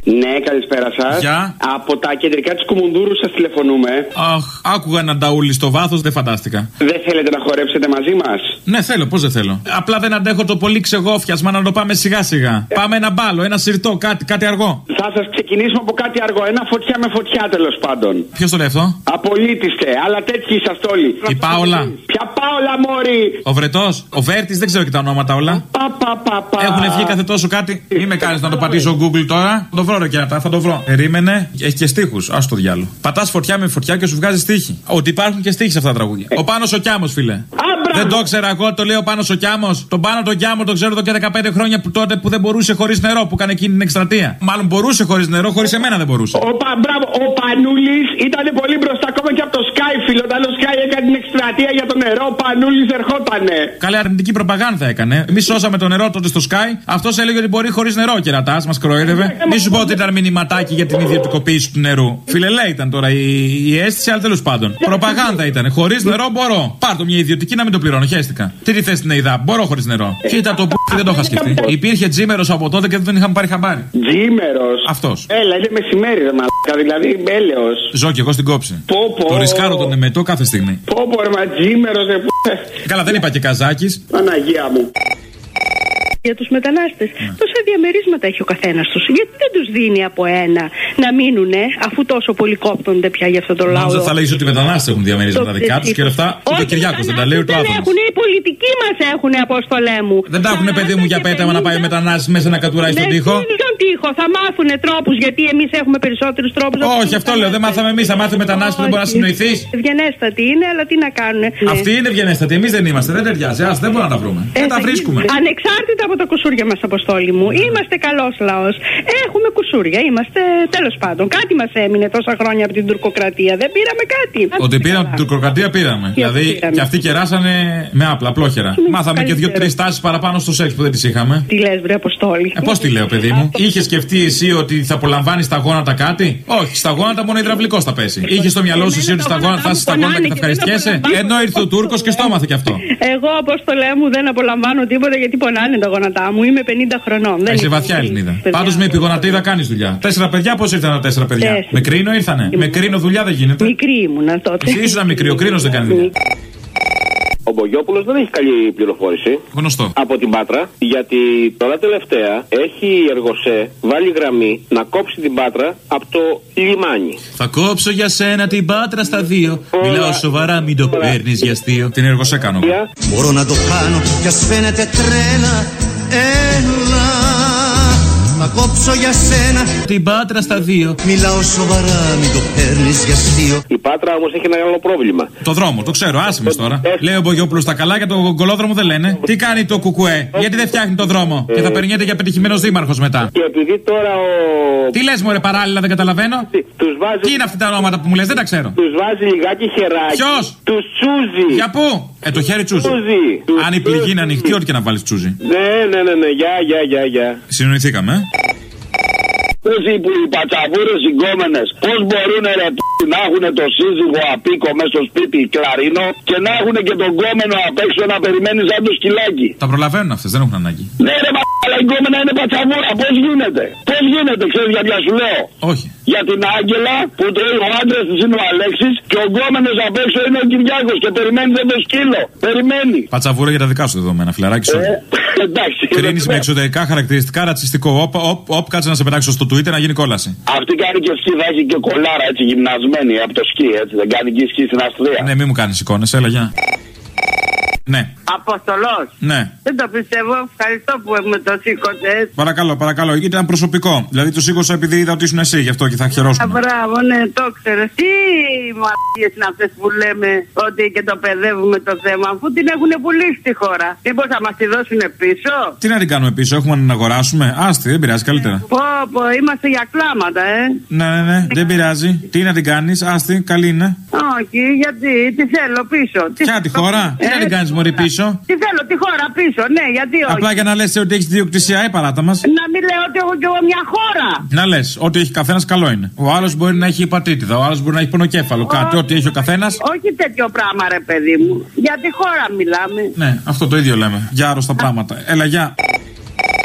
Ναι, καλησπέρα σας. Γεια. Από τα κεντρικά της Κουμουνδούρου σας τηλεφωνούμε. Αχ, άκουγα έναν ταούλι στο βάθος, δεν φαντάστηκα. Δεν θέλετε να χορέψετε μαζί μας? Ναι, θέλω, πώς δεν θέλω. Απλά δεν αντέχω το πολύ ξεγόφιασμα, να το πάμε σιγά σιγά. Πάμε ένα μπάλο, ένα σιρτό, κάτι αργό. Θα σας ξεκινήσουμε από κάτι αργό. Ένα φωτιά με φωτιά, τέλος πάντων. Ποιος το λέει αυτό? Απολύτιστε, αλλά τέτοιοι είσαστε όλοι. Η Πάολα. Ποια Πάολα, μωρή? Ο Βρετός, ο Βέρτης, δεν ξέρω και τα ονόματα όλα. Έχουν βγει κάθε τόσο κάτι. Μην με κάνεις να το πατήσω Google τώρα. Το βρω, ρε κερατά, θα το βρω. Περίμενε, έχει και στίχους. Ας το διάλο. Πατάς φωτιά με φωτιά και σου βγάζει στίχη. Ότι υπάρχουν και στίχοι σε αυτά τα τραγούδια. Ο Πάνος ο Κιάμος, φίλε. Δεν το ξέρα εγώ, το λέει ο Πάνος ο Κιάμος. Τον Πάνο τον Κιάμο το ξέρω εδώ και 15 χρόνια που τότε που δεν μπορούσε χωρίς νερό, που έκανε εκείνη την εκστρατεία. Μάλλον μπορούσε χωρίς νερό, χωρίς εμένα δεν μπορούσε. Μπράβο, ο Πανούλης ήταν πολύ μπροστά ακόμα και από το Skyfield. Όταν ο Sky έκανε την εκστρατεία για το νερό, ο Πανούλης ερχότανε. Καλή αρνητική προπαγάνδα έκανε. Εμείς σώσαμε το νερό τότε στο Sky. Αυτός έλεγε ότι μπορεί χωρίς νερό, κερατάς, μας κροϊδεύε. Μη σου πω ότι ήταν μηνυματάκι για την ιδιωτικοποίηση του νερού. Φιλελέ ήταν τώρα η αίσθηση, αλλά τέλος πάντων. Προπαγάνδα ήταν. Χωρίς νερό μπορώ. Πάρ' το μια ιδιωτική να μην το πληρώνω, χαίστηκα. Τι τη θες στην ΕΙΔΑ, μπορώ χωρίς νερό. Κοίτα το που δεν το είχα σκεφτεί. Υπήρχε τζίμερος από τότε και δεν τον είχαμε πάρει χαμπάρι. Τζίμερος. Αυτός. Έλα, είναι μεσημέρι, ρε μαλάκα, δηλαδή έλεος. Ζω κι εγώ στην κόψη. Πω. Το ρισκάρω τον εμετό κάθε στιγμή. Πω, ρε μα τζίμερος, ρε. Καλά, δεν είπα και Καζάκης. Παναγία μου. Για τους μετανάστες. Τόσα διαμερίσματα έχει ο καθένας τους. Γιατί δεν τους δίνει από ένα να μείνουνε, αφού τόσο πολύ κόπτονται πια για αυτό το λαό. Νόμιζα θα λέγεις ότι οι μετανάστες έχουν διαμερίσματα δικά τους και λεφτά. Ούτε ο Κυριάκος δεν τα λέει, ούτε ο Άδωνης. Οι πολιτικοί μας έχουν, Απόστολέ μου. Δεν τα έχουν, παιδί μου, για πέταμα να πάει ο μετανάστης μέσα να κατουράει στον τοίχο. Στον τοίχο, θα μάθουνε τρόπους, γιατί εμείς έχουμε περισσότερους τρόπους. Όχι, αυτό λέω, δεν μάθαμε εμείς. Θα μάθει ο μετανάστης που δεν μπορεί να συνοηθεί. Ευγενέστατοι είναι, αλλά τι να κάνουνε. Αυτοί είναι ευγενέστατοι, εμείς δεν είμαστε, δεν ταιριάζει. Ας δεν μπορούμε να τα βρούμε. Δεν τα βρίσκουμε. Ανεξάρτητα από τα κουσούρια μας, Αποστόλη μου, είμαστε καλός λαός. Έχουμε κουσούρια, είμαστε τέλος πάντων. Κάτι μας έμεινε τόσα χρόνια από την τουρκοκρατία. Δεν πήραμε κάτι. Ότι πήραμε από την τουρκοκρατία πήραμε. Δηλαδή και αυτοί κεράσανε με άπλα, απλόχερα. Μάθαμε και 2-3 τάσεις παραπάνω στο σεξ που δεν τις είχαμε. Τι λες, βρε Αποστόλη? Πώς τη λέω, παιδί μου? Είχε σκεφτεί εσύ ότι θα απολαμβάνει στα γόνατα κάτι? Όχι, στα γόνατα μόνο υδραυλικός θα πέσει. Είχε στο μυαλό σου εσύ ότι στα γόνατα θα είσαι στα γόνατα και θα ευχαριστιέσαι? Ενώ ήρθε ο Τούρκος και στο έμαθε κι αυτό. Εγώ, Αποστολέ μου, δεν απολαμβάνω τίποτα γιατί πονάνε τα γόνατά μου. Είμαι 50 χρονών. Είσαι βαθιά Ελληνίδα. Πάντως με επιγονατίδα κάνεις δουλειά. 4 παιδιά, πώς ήρθαν τα 4 παιδιά? Με κρίνο ήρθανε. Με κρίνο δουλειά δεν γίνεται. Μικρή ήμουνα τότε. Εσύ ήσουν μικρή, ο κρίνος δεν κάνει δουλειά. Ο Μπογιόπουλος δεν έχει καλή πληροφόρηση. Γνωστό. Από την Πάτρα, γιατί τώρα τελευταία έχει η Εργοσέ βάλει γραμμή να κόψει την Πάτρα από το λιμάνι. Θα κόψω για σένα την Πάτρα στα 2. Μιλάω σοβαρά, μην το παίρνεις για αστείο. Την Εργοσέ κάνω. Μπορώ να το κάνω κι ας φαίνεται τρέλα. Έλα, θα κόψω για σένα την Πάτρα στα 2. Μιλάω σοβαρά, μην το παίρνεις για αστείο. Η Πάτρα όμως έχει ένα άλλο πρόβλημα. Το δρόμο, το ξέρω, άσημες τώρα. Λέει ο Μπογιόπουλος τα καλά, για το γκολόδρομο δεν λένε. Τι κάνει το κουκουέ, γιατί δεν φτιάχνει το δρόμο και θα περνιέται για πετυχημένος δήμαρχος μετά. Και επειδή τώρα ο. Τι λες, μωρέ, παράλληλα δεν καταλαβαίνω. Βάζει... Τι είναι αυτά τα ονόματα που μου λες, δεν τα ξέρω. Τους βάζει λιγάκι χεράκι. Ποιος? Τους τσούζει. Για πού? Το χέρι τσούζει. Αν η πληγή είναι ανοιχτή, ό,τι και να βάλεις τσούζει. Ναι, γεια. Συνοηθήκαμε. Πόσοι που οι πατσαβούρες συγκόμενες, πώς μπορούν να έχουν το σύζυγο απίκο μέσα στο σπίτι κλαρίνο και να έχουν και τον κόμενο απ' έξω να περιμένει σαν το σκυλάκι. Τα προλαβαίνουν αυτές, δεν έχουν ανάγκη. Ναι, ρε αλλά η κόμενα είναι πατσαβούρα. Πώς γίνεται? Πώς γίνεται, ξέρεις για ποια σου λέω? Όχι. Για την Άγγελα που τρώει ο άντρας της είναι ο Αλέξης και ο γκόμενος απ' έξω είναι ο Κυριάκος και περιμένει δεν το σκύλο. Περιμένει. Πατσαβούρα για τα δικά σου δεδομένα, φιλαράκι σου. Εντάξει. Κρίνεις με εξωτερικά χαρακτηριστικά ρατσιστικό. Κάτσε να σε πετάξω στο Twitter να γίνει κόλαση. Αυτή κάνει και σκι, θα έχει και κολάρα έτσι γυμνασμένη από το σκι, έτσι. Δεν κάνει και σκι στην Αυστρία. Ναι, μην μου κάνεις εικόνες, έλα γεια. Ναι. Αποστολός. Ναι. Δεν το πιστεύω. Ευχαριστώ που με το σήκωσε. Παρακαλώ. Ήταν προσωπικό. Δηλαδή το σήκωσα επειδή είδα ότι ήσουν εσύ, γι' αυτό και θα χαιρόσουν. Μπράβο, ναι, το ξέρεις. Τι μαλακίες είναι αυτές που λέμε ότι και το παιδεύουμε το θέμα, αφού την έχουν πουλήσει στη χώρα. Μήπως θα μας τη δώσουν πίσω? Τι να την κάνουμε πίσω, έχουμε να την αγοράσουμε? Άστη, δεν πειράζει, καλύτερα. Πω, είμαστε για κλάματα, Ναι, δεν πειράζει. Τι να την κάνεις, άστη, καλή είναι. Όχι, γιατί, τι θέλω πίσω. Ποια τη χώρα, τι να την κάνεις μωρή πίσω? Τι θέλω, τη χώρα πίσω, ναι, γιατί όχι. Απλά για να λες ότι έχεις διοκτησία, παράτα μας. Να μην λέω ότι έχω κι εγώ μια χώρα. Να λες, ό,τι έχει καθένας καλό είναι. Ο άλλος μπορεί να έχει υπατήτηδα, ο άλλος μπορεί να έχει πονοκέφαλο, κάτι, ό,τι έχει ο καθένας. Όχι τέτοιο πράγμα, ρε παιδί μου. Για τη χώρα μιλάμε. Ναι, αυτό το ίδιο λέμε. Για άρρωστα πράγματα. Έλα, γεια.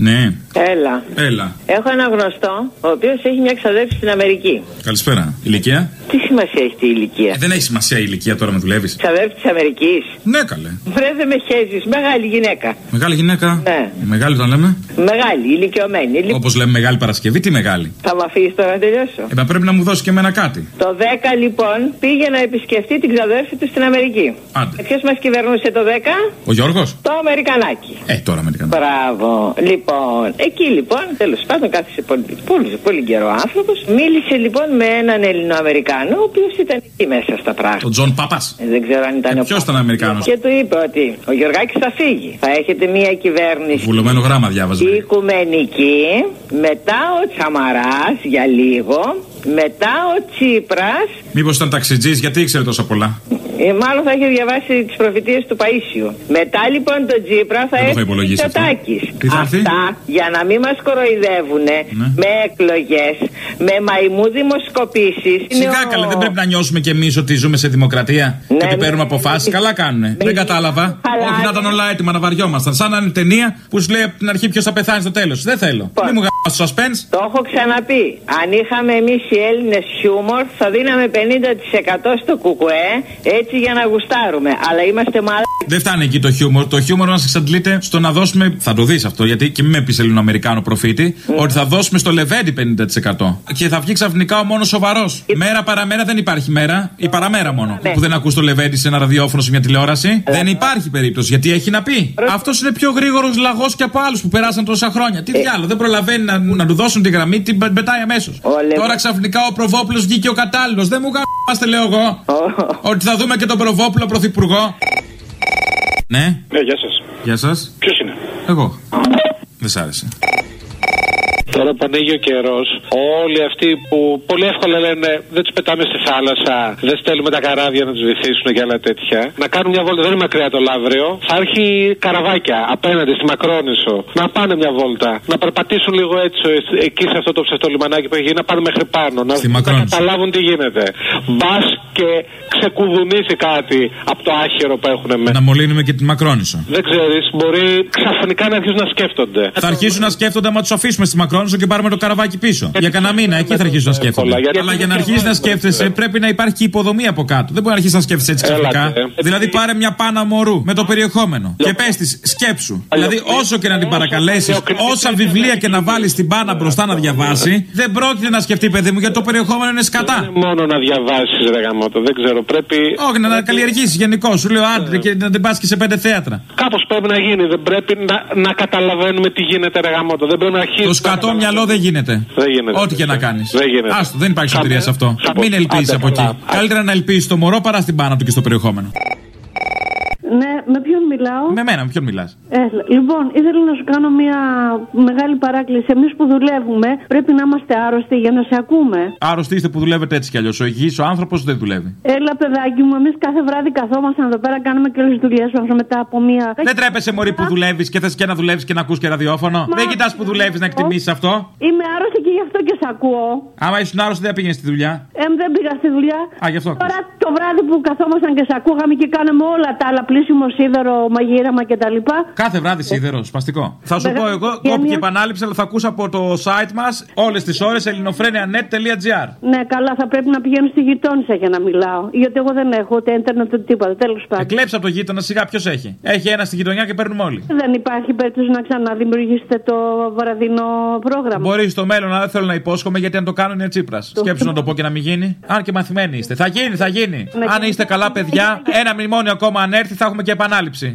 Ναι. Έλα. Έχω ένα γνωστό, ο οποίος έχει μια ξαδέρφη στην Αμερική. Καλησπέρα. Ηλικία? Τι σημασία έχει η ηλικία? Δεν έχει σημασία η ηλικία τώρα με δουλεύεις. Ξαδέρφη της Αμερικής. Ναι, καλέ. Βρε, δεν με χέζεις. Μεγάλη γυναίκα. Μεγάλη γυναίκα. Ναι. Μεγάλη όταν λέμε. Μεγάλη, ηλικιωμένη. Όπως λέμε Μεγάλη Παρασκευή, τι μεγάλη. Θα με αφήσεις τώρα να τελειώσω? Μα πρέπει να μου δώσει και εμένα κάτι. Το 10 λοιπόν πήγε να επισκεφτεί την ξαδέρφη του στην Αμερική. Άντε. Ποιος μας κυβερνούσε το 10? Ο Γιώργος. Το Αμερικανάκι. Τώρα Αμερικανάκι. Μπράβο. Λοιπόν, εκεί λοιπόν, τέλος πάντων, κάθισε πολύ καιρό άνθρωπος. Μίλησε λοιπόν με έναν Ελληνοαμερικάνο, ο οποίος ήταν εκεί μέσα στα πράγματα. Ο Τζον Πάπας. Δεν ξέρω αν ήταν ποιος ήταν Αμερικάνος? Και του είπε ότι ο Γιωργάκης θα φύγει. Θα έχετε μια κυβέρνηση. Βουλωμένο γράμμα διάβαζε. Οικουμενική. Μετά ο Τσαμαράς για λίγο. Μετά ο Τσίπρας. Μήπως ήταν ταξιτζής, γιατί ήξερε τόσα πολλά? Μάλλον θα είχε διαβάσει τις προφητείες του Παΐσιου. Μετά λοιπόν τον Τσίπρα θα έρθει ο Μητσοτάκης. Αυτά για να μην μας κοροϊδεύουνε με εκλογές, με μαϊμού δημοσκοπήσεις. Σιγά καλέ, δεν πρέπει να νιώσουμε κι εμείς ότι ζούμε σε δημοκρατία και ότι παίρνουμε αποφάσεις. Καλά κάνουνε. Δεν κατάλαβα. Όχι να ήταν όλα έτοιμα να βαριόμασταν. Σαν να είναι ταινία που σου λέει από την αρχή ποιος θα πεθάνει στο τέλος. Δεν θέλω. Μην μου γάμας το suspense. Το έχω ξαναπεί. Αν είχαμε εμείς οι Έλληνες χιούμορ, θα δίναμε 50% στο κουκουέ. Έτσι για να γουστάρουμε, αλλά είμαστε μάλλον. Δεν φτάνει εκεί το χιούμορ. Το χιούμορ μας εξαντλείται στο να δώσουμε. Θα το δεις αυτό, γιατί και μην με πεις Ελληνοαμερικάνο προφήτη, ότι θα δώσουμε στο Λεβέντι 50%. Και θα βγει ξαφνικά ο μόνος σοβαρός. Μέρα παραμέρα δεν υπάρχει μέρα. Η παραμέρα μόνο. Που δεν ακούς το Λεβέντι σε ένα ραδιόφωνο, σε μια τηλεόραση. Δεν υπάρχει περίπτωση, γιατί έχει να πει. Αυτός είναι πιο γρήγορος λαγός και από άλλους που περάσαν τόσα χρόνια. Τι διάλογο, δεν προλαβαίνει να του δώσουν τη γραμμή, την πετάει αμέσως. Τώρα ξαφνικά ο Προβόπουλος βγήκε ο κατάλληλος. Δεν μου γάμαστε, λέω εγώ. Ότι θα δούμε και τον Προβόπουλο πρωθυπουργό. Ναι. Γεια σας. Γεια σας. Ποιος είναι? Εγώ. Δεν σ' άρεσε. Τώρα που ανοίγει ο καιρός, όλοι αυτοί που πολύ εύκολα λένε δεν τους πετάμε στη θάλασσα, δεν στέλνουμε τα καράβια να τους βυθίσουν και άλλα τέτοια, να κάνουν μια βόλτα, δεν είναι μακριά το Λαύριο, θα έρχει καραβάκια απέναντι στη Μακρόνισσο, να πάνε μια βόλτα, να περπατήσουν λίγο έτσι εκεί σε αυτό το ψευτολιμανάκι που έχει γίνει, να πάνε μέχρι πάνω, να καταλάβουν τι γίνεται. Μπας και ξεκουδουνίσει κάτι από το άχυρο που έχουν μέσα. Να μολύνουμε και τη Μακρόνισσο. Δεν ξέρεις, μπορεί ξαφνικά να αρχίσουν να σκέφτονται. Θα αρχίσουν να σκέφτονται άμα τους αφήσουμε στη Μακρόνισσο και πάρουμε το καραβάκι πίσω. Για κανένα μήνα, εκεί θα αρχίσουν να σκέφτονται. Αλλά για να αρχίσει να σκέφτεσαι, πρέπει να υπάρχει και υποδομή από κάτω. Δεν μπορεί να αρχίσει να σκέφτεσαι έτσι ξαφνικά. Δηλαδή, πάρε μια πάνα μωρού με το περιεχόμενο και πες της, σκέψου. Δηλαδή, όσο και να την παρακαλέσεις, όσα βιβλία και να βάλεις την πάνα μπροστά να διαβάσει, δεν πρόκειται να σκεφτεί, παιδί μου, γιατί το περιεχόμενο είναι σκατά. Δεν είναι μόνο να διαβάσεις, ρε γαμώτο, δεν ξέρω, πρέπει. Όχι, να καλλιεργήσεις γενικώ. Σου λέω άντρε και να την πας και σε 5 θέατρα. Κάπως πρέπει να γίνει, δεν πρέπει να καταλαβαίνουμε τι γίνεται, ρε γαμώτο. Δεν πρέπει να αρχίσει. Το σκατό μυαλό δεν γίνεται. Ό,τι και να κάνεις. Άστο, δεν υπάρχει σωτηρία σε αυτό. Μην ελπίζεις από εκεί. Καλύτερα να ελπίζεις στο μωρό παρά στην πάνα του και στο περιεχόμενο. Ναι, με ποιον μιλάω? Με μένα, με ποιον μιλάς? Λοιπόν, ήθελα να σου κάνω μια μεγάλη παράκληση. Εμείς που δουλεύουμε πρέπει να είμαστε άρρωστοι για να σε ακούμε. Άρρωστοι είστε που δουλεύετε έτσι κι αλλιώς. Ο υγιής ο άνθρωπος δεν δουλεύει. Έλα, παιδάκι μου, εμείς κάθε βράδυ καθόμαστε εδώ πέρα, κάνουμε και όλες τις δουλειές μας μετά από μια. Δεν τρέπεσαι, μωρή, που δουλεύεις και θες και να δουλεύεις και να ακούς και ραδιόφωνο. Δεν κοιτάς που δουλεύεις να εκτιμήσεις αυτό. Είμαι άρρωστη και γι' αυτό και σε ακούω. Άμα ήσουν άρρωστη δεν πήγαινε στη δουλειά. Δεν πήγα στη δουλειά. Γι' αυτό. Τώρα το βράδυ που καθόμασταν και σε ακούγαμε και κάναμε όλα τα άλλα, πλήσιμο σίδερο, μαγείρεμα κτλ. Κάθε βράδυ σίδερο, σπαστικό. Θα σου πω εγώ, κόπηκε επανάληψη, αλλά θα ακούς από το site μας όλες τις ώρες ελληνοφρένια.net.gr. Ναι, καλά, θα πρέπει να πηγαίνω στη γειτόνισσα για να μιλάω. Γιατί εγώ δεν έχω ούτε ίντερνετ ούτε τίποτα. Τέλος πάντων. Κλέψε από το γείτονα, σιγά ποιος έχει. Έχει ένα στη γειτονιά και παίρνουμε όλοι. Δεν υπάρχει περίπτωση να ξαναδημιουργήσετε το βραδινό πρόγραμμα. Μπορεί στο μέλλον, αλλά δεν θέλω να υπόσχομαι γιατί αν το κάνουν είναι Τσίπρας. Σκέψου να το πω και να μην γίνει. Αν και μαθημένοι είστε. Θα γίνει, θα γίνει. Αν είστε καλά παιδιά, ένα μνημόνιο ακόμα αν έρθει θα έχουμε και επανάληψη.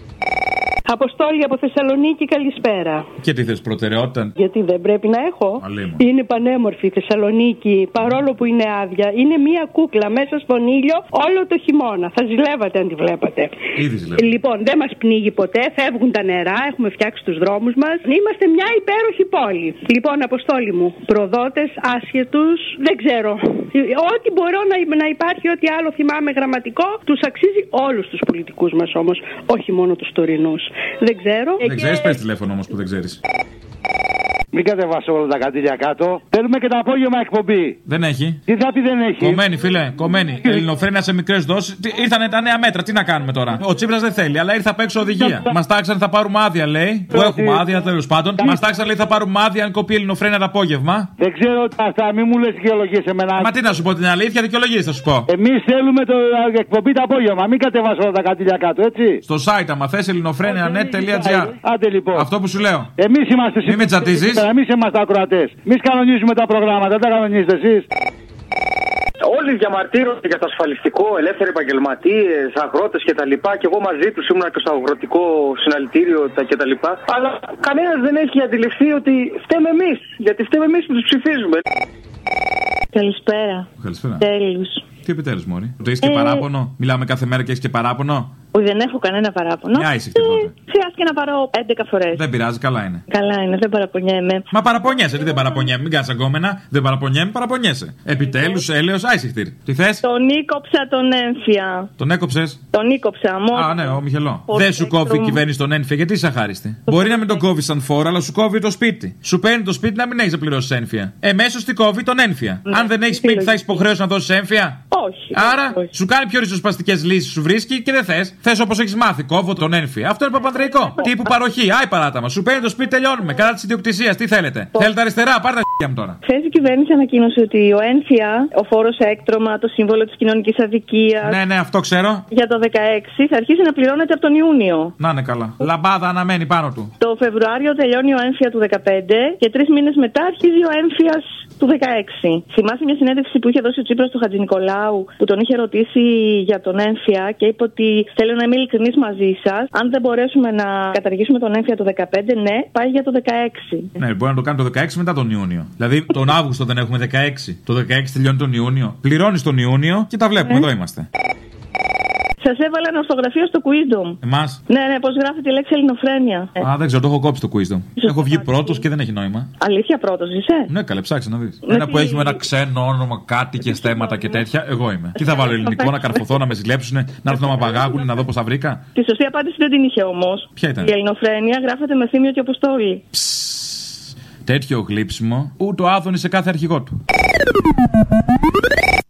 Αποστόλη από Θεσσαλονίκη, καλησπέρα. Και τι θες, προτεραιότητα? Γιατί δεν πρέπει να έχω. Αλίμον. Είναι πανέμορφη η Θεσσαλονίκη, παρόλο που είναι άδεια. Είναι μία κούκλα μέσα στον ήλιο όλο το χειμώνα. Θα ζηλεύατε αν τη βλέπατε. Ήδη ζηλεύω. Λοιπόν, δεν μας πνίγει ποτέ, φεύγουν τα νερά, έχουμε φτιάξει τους δρόμους μας. Είμαστε μια υπέροχη πόλη. Λοιπόν, Αποστόλη μου, προδότες, άσχετους, δεν ξέρω. Ό,τι μπορώ να υπάρχει, ό,τι άλλο θυμάμαι γραμματικό, τους αξίζει όλους τους πολιτικούς μας όμως, όχι μόνο τους τωρινούς. Δεν ξέρω. Δεν ξέρεις, πες τηλέφωνο όμως που δεν ξέρεις. Μην κατεβάσω όλα τα καντήλια κάτω. Θέλουμε και το απόγευμα εκπομπή. Δεν έχει. Τι θα πει δεν έχει. Κομμένη, φίλε, κομμένη. Ελληνοφρένεια σε μικρές δόσεις. Ήρθανε τα νέα μέτρα, τι να κάνουμε τώρα. Ο Τσίπρας δεν θέλει, αλλά ήρθε απ' έξω οδηγία. Μας τάξανε θα πάρουμε άδεια, λέει. Που έχουμε άδεια, τέλος πάντων. Μας τάξανε, λέει, θα πάρουμε άδεια αν κοπεί Ελληνοφρένεια το απόγευμα. Δεν ξέρω αυτά, μην μου λες δικαιολογίες εμένα. Μα τι να σου πω την αλήθεια, δικαιολογίες θα σου πω. Εμείς θέλουμε το εκπομπή το απόγευμα, μην κατεβάσω όλα τα καντήλια κάτω, έτσι. Στο site, άμα θες, ελληνοφρένεια.net.gr. Άντε λοιπόν. Αυτό που σου λέω. Εμείς είμαστε Μην με τσατίζεις. Εμείς είμαστε ακροατές. Εμείς κανονίζουμε τα προγράμματα, δεν τα κανονίζετε εσείς. Όλοι διαμαρτύρονται για το ασφαλιστικό, ελεύθεροι επαγγελματίες, αγρότες κτλ. Και εγώ μαζί τους ήμουν και στο αγροτικό συναλλητήριο κτλ. Αλλά κανένας δεν έχει αντιληφθεί ότι φταίμε εμείς. Γιατί φταίμε εμείς που τους ψηφίζουμε. Καλησπέρα. Καλησπέρα. Τέλους. Τι επιτέλους, Μόρι. Ότι έχεις και παράπονο. Μιλάμε κάθε μέρα και έχεις και παράπονο. Όχι, δεν έχω κανένα παράπονο. Μια ήσυχτη τότε. Χρειάστηκε να πάρω 11 φορές. Δεν πειράζει, καλά είναι. Καλά είναι, δεν παραπονιέμαι. Μα παραπονιέσαι, τι δεν παραπονιέμαι. Μην κάνεις αγκόμενα. Δεν παραπονιέμαι, παραπονιέσαι. Επιτέλους, έλεος, άισιχτήρ. Τι θες? Τον ήκοψα τον έμφυα. Τον έκοψες? Τον ήκοψα μόνο. Α, ναι, ο Μιχελό. Δεν σου κόβει η κυβέρνηση τον έμφυα, γιατί είσαι αχάριστη. Μπορεί να μην τον κόβει σαν φόρο, αλλά σου κόβει το σπίτι. Σου παίρνει το σπίτι να μην έχει να πληρώσει έμφυα. Εμέσως τι κόβει τον έμφυα. Αν δεν έχει σπίτι, θα έχει υποχρέωση να δώσει έμφυα. Όχι. Άρα σου κάνει πιο ριζοσπαστικές λύσεις, σου βρίσκει και δεν θες. Θες όπως έχεις μάθει, κόβω τον έμφυα. Αυτό είναι παπανδρεϊκό. Τύπου παροχή, άι παράταμα. Σου παίρνει το σπίτι, τελειώνουμε. Κατά τη ιδιοκτησία, τι θέλετε. Θέλετε αριστερά, πάρτε τα μου τώρα. Χθες η κυβέρνηση ανακοίνωσε ότι ο έμφυα, ο φόρος έκτρωμα, το σύμβολο της κοινωνικής αδικίας. Ναι, αυτό ξέρω. Για το 16 θα αρχίσει να πληρώνεται από τον Ιούνιο. Να είναι καλά. Λαμπάδα αναμένει πάνω του. Το Φεβρουάριο τελειώνει ο έμφυα του 15 και 3 μήνες μετά αρχίζει ο έμφυας του 16. Θυμάσαι μια συνέντευξη που είχε δώσει ο Τσίπρας του Χατζηνικολάου που τον είχε ρωτήσει για τον έμφυα και είπε ότι θέλω να είμαι ειλικρινής μαζί σας. Αν δεν μπορέσουμε να καταργήσουμε τον έμφυα το 15, ναι, πάει για το 16. Ναι, μπορεί να το κάνει το 16 μετά τον Ιούνιο. Δηλαδή τον Αύγουστο δεν έχουμε 16. Το 16 τελειώνει τον Ιούνιο. Πληρώνεις τον Ιούνιο και τα βλέπουμε. Εδώ είμαστε. Σας έβαλα ένα ορθογραφείο στο Quizdom. Εμάς? Ναι, πώς γράφεται η λέξη ελληνοφρένεια. Α, δεν ξέρω, το έχω κόψει το Quizdom. Έχω βγει πρώτος και δεν έχει νόημα. Αλήθεια, πρώτος είσαι? Ναι, καλέ, ψάξε να δεις. Ένα που έχει με ένα ξένο όνομα, κάτι και στέματα και τέτοια, εγώ είμαι. Τι θα βάλω ελληνικό, να καρφωθώ, να με ζηλέψουνε, να έρθουν να με απαγάγουν, να δω πώς θα βρήκα. Τη σωστή απάντηση δεν την είχε όμως. Ποια ήταν? Η ελληνοφρένεια γράφεται με Θήμιο και Αποστόλη. Τέτοιο γλύψιμο, ούτε ο Άδωνης σε κάθε αρχηγό του.